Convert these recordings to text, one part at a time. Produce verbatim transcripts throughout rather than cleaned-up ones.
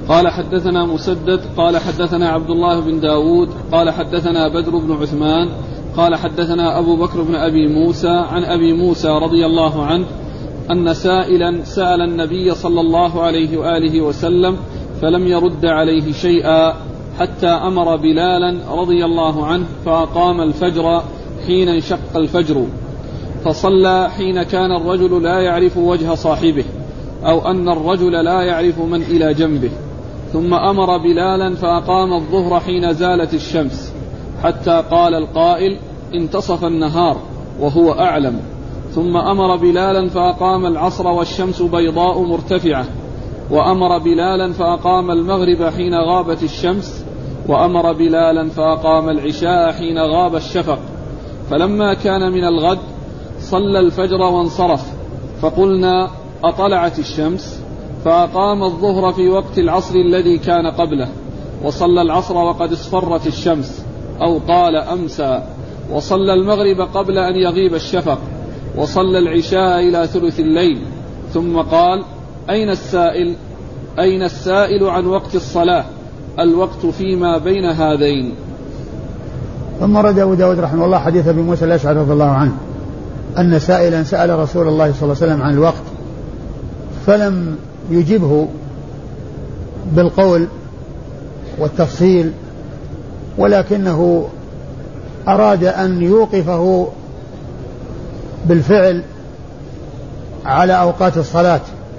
قال حدثنا مسدد قال حدثنا عبد الله بن داود قال حدثنا بدر بن عثمان قال حدثنا أبو بكر بن أبي موسى عن أبي موسى رضي الله عنه أن سائلا سأل النبي صلى الله عليه وآله وسلم فلم يرد عليه شيئا حتى أمر بلالا رضي الله عنه فأقام الفجر حين انشق الفجر فصلى حين كان الرجل لا يعرف وجه صاحبه أو أن الرجل لا يعرف من إلى جنبه ثم أمر بلالا فأقام الظهر حين زالت الشمس حتى قال القائل انتصف النهار وهو أعلم ثم أمر بلالا فأقام العصر والشمس بيضاء مرتفعة وأمر بلالا فأقام المغرب حين غابت الشمس وأمر بلالا فأقام العشاء حين غاب الشفق فلما كان من الغد صلى الفجر وانصرف فقلنا أطلعت الشمس فأقام الظهر في وقت العصر الذي كان قبله وصلى العصر وقد اصفرت الشمس أو قال أمسى وصلى المغرب قبل أن يغيب الشفق وصلى العشاء إلى ثلث الليل ثم قال أين السائل أين السائل عن وقت الصلاة الوقت فيما بين هذين. ثم رد أبو داود رحمه الله حديث أبي موسى الأشعري رضي الله عنه أن سائلا سأل رسول الله صلى الله عليه وسلم عن الوقت فلم يجبه بالقول والتفصيل ولكنه أراد أن يوقفه بالفعل على أوقات الصلاة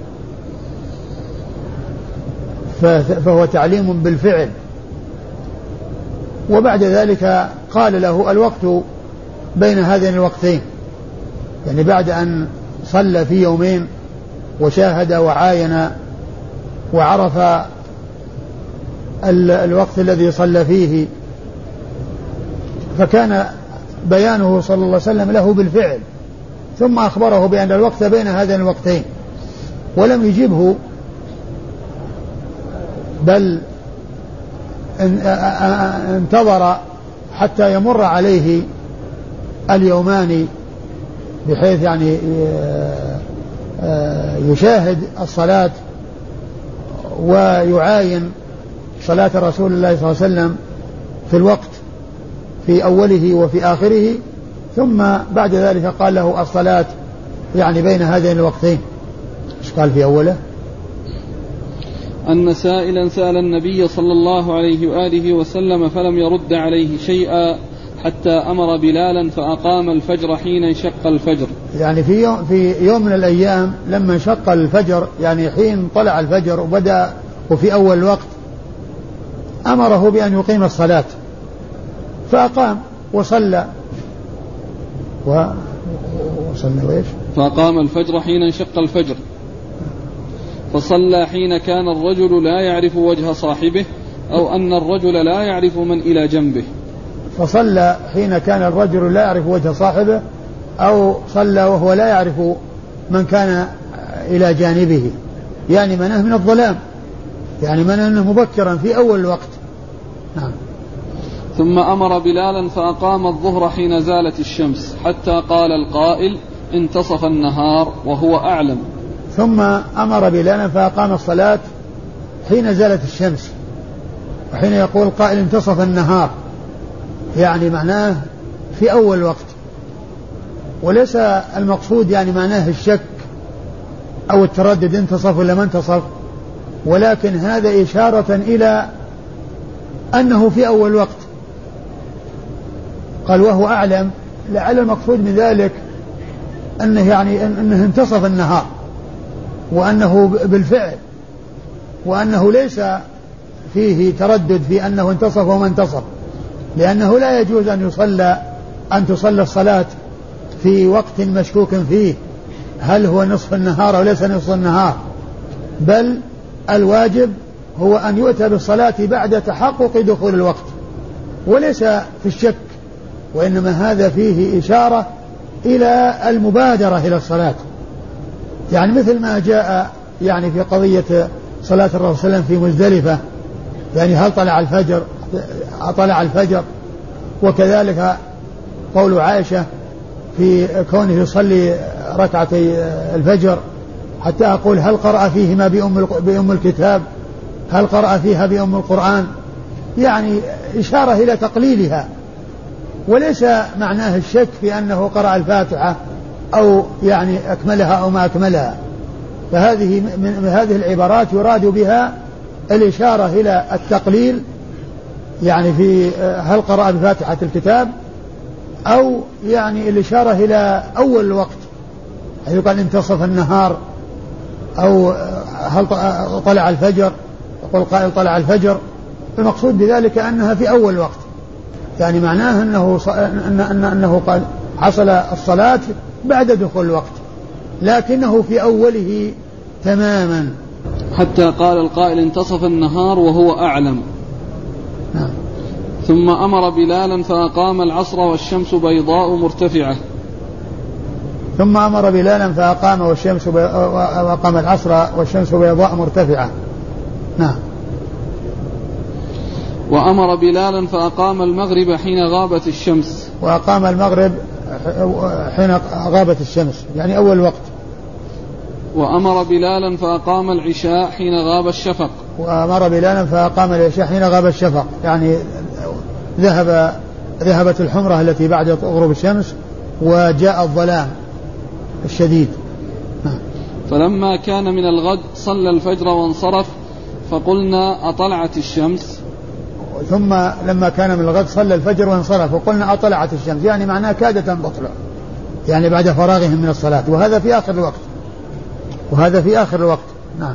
فهو تعليم بالفعل. وبعد ذلك قال له الوقت بين هذين الوقتين يعني بعد أن صلى في يومين وشاهد وعاين وعرف الوقت الذي صلى فيه فكان بيانه صلى الله عليه وسلم له بالفعل ثم أخبره بأن الوقت بين هذين الوقتين ولم يجبه بل انتظر حتى يمر عليه اليومان بحيث يعني يشاهد الصلاة ويعاين صلاة رسول الله صلى الله عليه وسلم في الوقت في أوله وفي آخره ثم بعد ذلك قال له الصلاة يعني بين هذين الوقتين. ايش قال في أوله؟ أن سائلا سأل النبي صلى الله عليه وآله وسلم فلم يرد عليه شيئا حتى أمر بلالا فأقام الفجر حين انشق الفجر. يعني في يوم, في يوم من الأيام لما انشق الفجر يعني حين طلع الفجر وبدأ وفي أول الوقت أمره بأن يقيم الصلاة فأقام وصلى و... وصلى وإيش؟ فأقام الفجر حين انشق الفجر فصلى حين كان الرجل لا يعرف وجه صاحبه أو أن الرجل لا يعرف من إلى جنبه. فصلى حين كان الرجل لا يعرف وجه صاحبه أو صلى وهو لا يعرف من كان إلى جانبه يعني منه من الظلام يعني منه مبكرا في أول الوقت. نعم. ثم أمر بلالا فأقام الظهر حين زالت الشمس حتى قال القائل انتصف النهار وهو أعلم. ثم أمر بلالا فأقام الصلاة حين زالت الشمس وحين يقول قائل انتصف النهار يعني معناه في أول وقت وليس المقصود يعني معناه الشك أو التردد انتصف ولا ما انتصف ولكن هذا إشارة إلى أنه في أول وقت. قال وهو أعلم لعل المقصود من ذلك أنه يعني أنه انتصف النهار وأنه بالفعل وأنه ليس فيه تردد في أنه انتصف وما انتصف لأنه لا يجوز أن يصلى أن تصلى الصلاة في وقت مشكوك فيه هل هو نصف النهار أو ليس نصف النهار بل الواجب هو أن يؤتى بالصلاة بعد تحقق دخول الوقت وليس في الشك وإنما هذا فيه إشارة إلى المبادرة إلى الصلاة يعني مثل ما جاء يعني في قضية صلاة الرسول صلى الله عليه وسلم في مزدلفة يعني هل طلع الفجر طلع الفجر وكذلك قول عائشة في كونه يصلي ركعتي الفجر حتى أقول هل قرأ فيهما بأم بأم الكتاب هل قرأ فيها بأم القرآن؟ يعني إشارة إلى تقليلها، وليس معناه الشك في أنه قرأ الفاتحة أو يعني أكملها أو ما أكملها. فهذه من هذه العبارات يراد بها الإشارة إلى التقليل، يعني في هل قرأ بفاتحة الكتاب، أو يعني الإشارة إلى أول الوقت حيث قال انتصف النهار، أو هل طلع الفجر، يقول قائل طلع الفجر. المقصود بذلك أنها في أول الوقت، يعني معناه أنه أنه, أنه قال حصل الصلاة بعد دخول الوقت، لكنه في أوله تماما. حتى قال القائل انتصف النهار وهو أعلم. نعم. ثم أمر بلالا فأقام العصر والشمس بيضاء مرتفعة. ثم أمر بلالا فأقام والشمس بي... وأقام العصر والشمس بيضاء مرتفعة. نعم. وأمر بلالا فأقام المغرب حين غابت الشمس. وأقام المغرب حين غابت الشمس، يعني أول وقت. وأمر بلالا فأقام العشاء حين غاب الشفق. وأمر بلالا فأقام العشاء حين غاب الشفق، يعني ذهب ذهبت الحمرة التي بعد غروب الشمس وجاء الظلام الشديد. فلما كان من الغد صلى الفجر وانصرف، فقلنا أطلعت الشمس. ثم لما كان من الغد صلى الفجر وانصرف وقلنا أطلعت الشمس، يعني معناه كادت أن تطلع، يعني بعد فراغهم من الصلاة، وهذا في آخر الوقت وهذا في آخر الوقت. نعم.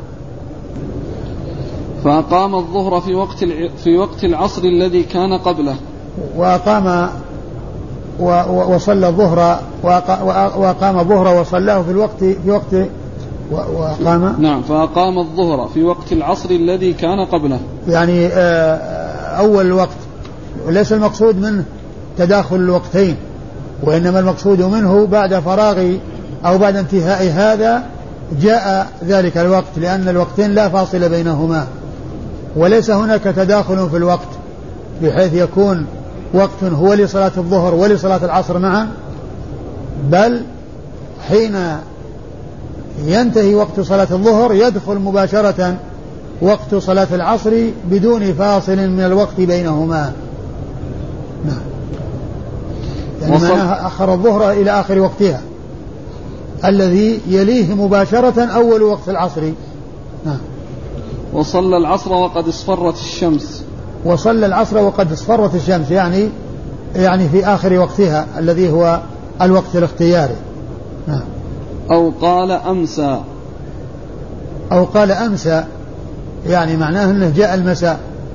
فأقام الظهر في وقت في وقت العصر الذي كان قبله. وأقام وصلى الظهر وأقام الظهر وصلاه في الوقت في وقت وأقام نعم فأقام الظهر في وقت العصر الذي كان قبله، يعني أول الوقت، وليس المقصود منه تداخل الوقتين، وإنما المقصود منه بعد فراغ أو بعد انتهاء هذا جاء ذلك الوقت، لأن الوقتين لا فاصل بينهما، وليس هناك تداخل في الوقت بحيث يكون وقت هو لصلاة الظهر ولصلاة العصر معا، بل حين ينتهي وقت صلاة الظهر يدخل مباشرة وقت صلاة العصر بدون فاصل من الوقت بينهما. نعم. يعني معناها أخر الظهر إلى آخر وقتها الذي يليه مباشرة أول وقت العصر. نعم. وصلى العصر وقد اصفرت الشمس. وصلى العصر وقد اصفرت الشمس، يعني يعني في آخر وقتها الذي هو الوقت الاختياري. نعم. أو قال أمسى. أو قال أمسى، يعني معناه أنه جاء المساء.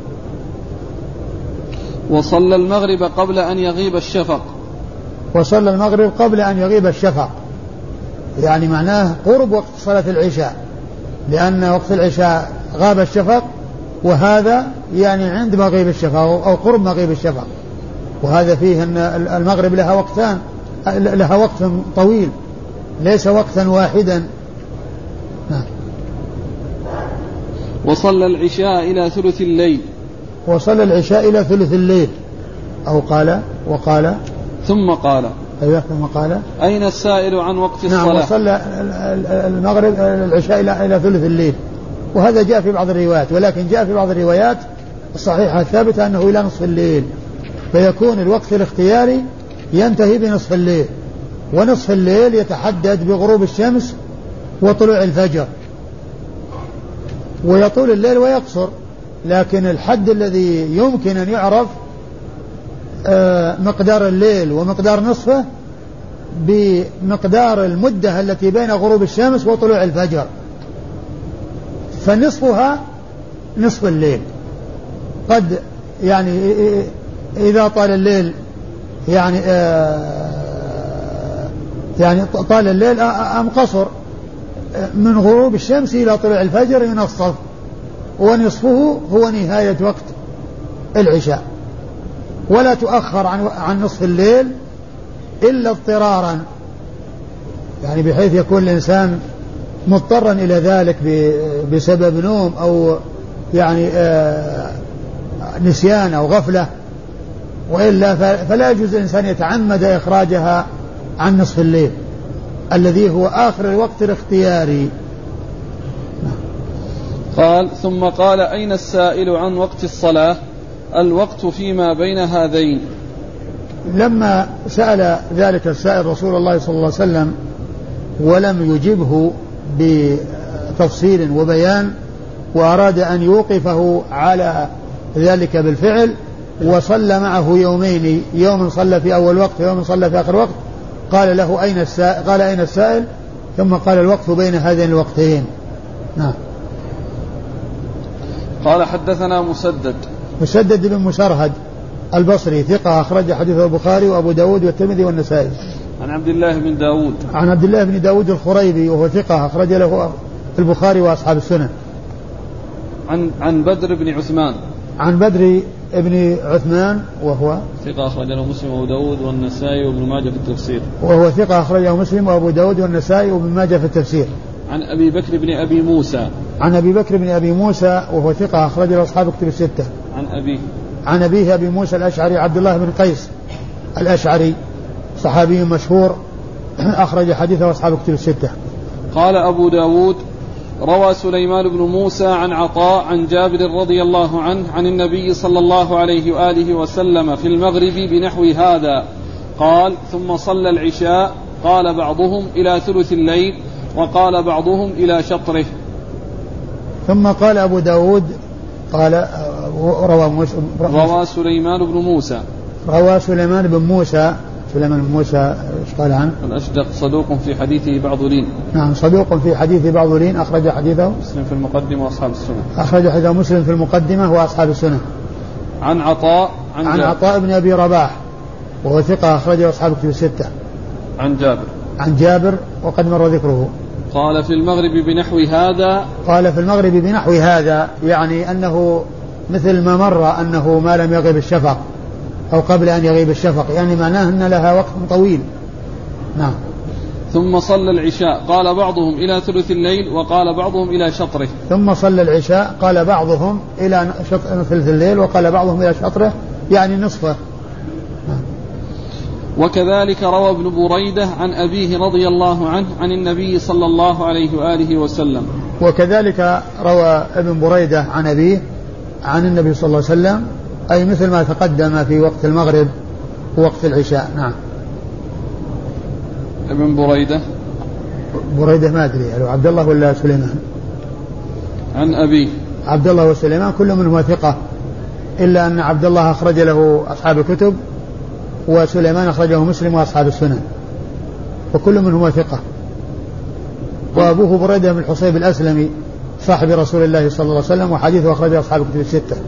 وصلى المغرب قبل أن يغيب الشفق. وصلى المغرب قبل أن يغيب الشفق، يعني معناه قرب وقت صلاة العشاء، لأن وقت العشاء غاب الشفق، وهذا يعني عند مغيب الشفق أو قرب مغيب الشفق، وهذا فيه أن المغرب لها وقتان، لها وقت طويل ليس وقتا واحدا. نعم. وصلى العشاء إلى ثلث الليل. وصلى العشاء إلى ثلث الليل. أو قال وقال ثم قال أيوة ثم قال أين السائل عن وقت الصلاة. نعم. وصلى المغرب العشاء إلى ثلث الليل، وهذا جاء في بعض الروايات، ولكن جاء في بعض الروايات الصحيحة الثابتة أنه إلى نصف الليل، فيكون الوقت الاختياري ينتهي بنصف الليل، ونصف الليل يتحدد بغروب الشمس وطلوع الفجر، ويطول الليل ويقصر، لكن الحد الذي يمكن أن يعرف مقدار الليل ومقدار نصفه بمقدار المدة التي بين غروب الشمس وطلوع الفجر، فنصفها نصف الليل. قد يعني إذا طال الليل يعني يعني طال الليل أم قصر من غروب الشمس إلى طلوع الفجر ينصف، ونصفه هو نهاية وقت العشاء، ولا تؤخر عن عن نصف الليل إلا اضطرارا، يعني بحيث يكون الإنسان مضطرا إلى ذلك بسبب نوم أو يعني نسيان أو غفلة، وإلا فلا يجوز الإنسان يتعمد إخراجها عن نصف الليل الذي هو آخر الوقت الاختياري. قال ثم قال أين السائل عن وقت الصلاة؟ الوقت فيما بين هذين. لما سأل ذلك السائل رسول الله صلى الله عليه وسلم ولم يجبه بتفصيل وبيان وأراد أن يوقفه على ذلك بالفعل وصلى معه يومين، يوم صلى في أول وقت ويوم صلى في آخر وقت، قال له أين السائل؟ قال أين السائل؟ ثم قال الوقت بين هذين الوقتين. نعم. قال حدثنا مسدد مسدد بن مسرهد البصري ثقة أخرج حديثه البخاري وأبو داود والترمذي والنسائي. عن عبد الله بن داود عن عبد الله بن داود الخريبي وهو ثقة أخرج له البخاري وأصحاب السنن. عن عن بدر بن عثمان عن بدر بن عثمان وهو ثقة أخرج له مسلم وأبو داود والنسائي وابن ماجه في التفسير. وهو ثقة أخرجه مسلم وأبو داود والنسائي وابن ماجه في التفسير. عن أبي بكر بن أبي موسى عن أبي بكر بن أبي موسى وهو ثقة أخرج له أصحاب كتب الستة. عن أبيه عن أبيه أبي موسى الأشعري عبد الله بن قيس الأشعري صحابي مشهور أخرج حديثه أصحاب كتب الستة. قال أبو داود روى سليمان بن موسى عن عطاء عن جابر رضي الله عنه عن النبي صلى الله عليه وآله وسلم في المغرب بنحو هذا قال ثم صلى العشاء قال بعضهم إلى ثلث الليل وقال بعضهم إلى شطره. ثم قال أبو داود قال روى, روى سليمان بن موسى روى سليمان بن موسى سليمان بن موسى ايش قال عنه؟ الأشدق صدوق في حديثه بعض لين. نعم صدوق في حديثه بعض لين أخرج حديثه مسلم في المقدمة وأصحاب السنة. أخرج حديثه مسلم في المقدمة وأصحاب السنة. عن عطاء عن, عن عطاء بن أبي رباح وهو ثقة أخرجه أصحاب كتب الستة. عن جابر عن جابر وقد مر ذكره. قال في المغرب بنحو هذا قال في المغرب بنحو هذا يعني أنه مثل ما مر أنه ما لم يغيب الشفق أو قبل أن يغيب الشفق، يعني معناه أن لها وقت طويل. نعم. ثم صلى العشاء قال بعضهم إلى ثلث الليل وقال بعضهم إلى شطره. ثم صلى العشاء قال بعضهم إلى ثلث الليل وقال بعضهم إلى شطره يعني نصفه. نعم. وكذلك روى ابن بريدة عن أبيه رضي الله عنه عن النبي صلى الله عليه وآله وسلم. وكذلك روى ابن بريدة عن أبيه عن النبي صلى الله عليه وسلم أي مثل ما تقدم في وقت المغرب ووقت العشاء. نعم. ابن بريدة بريدة ما أدري لو عبد الله ولا سليمان. عن أبيه عبد الله وسليمان كل منهما ثقة إلا أن عبد الله أخرج له أصحاب الكتب وسليمان أخرجه مسلم وأصحاب السنن وكل منهما ثقة. وأبوه بريدة بن الحصيب الأسلمي صاحب رسول الله صلى الله عليه وسلم وحديثه أخرجه أصحاب الكتب الستة.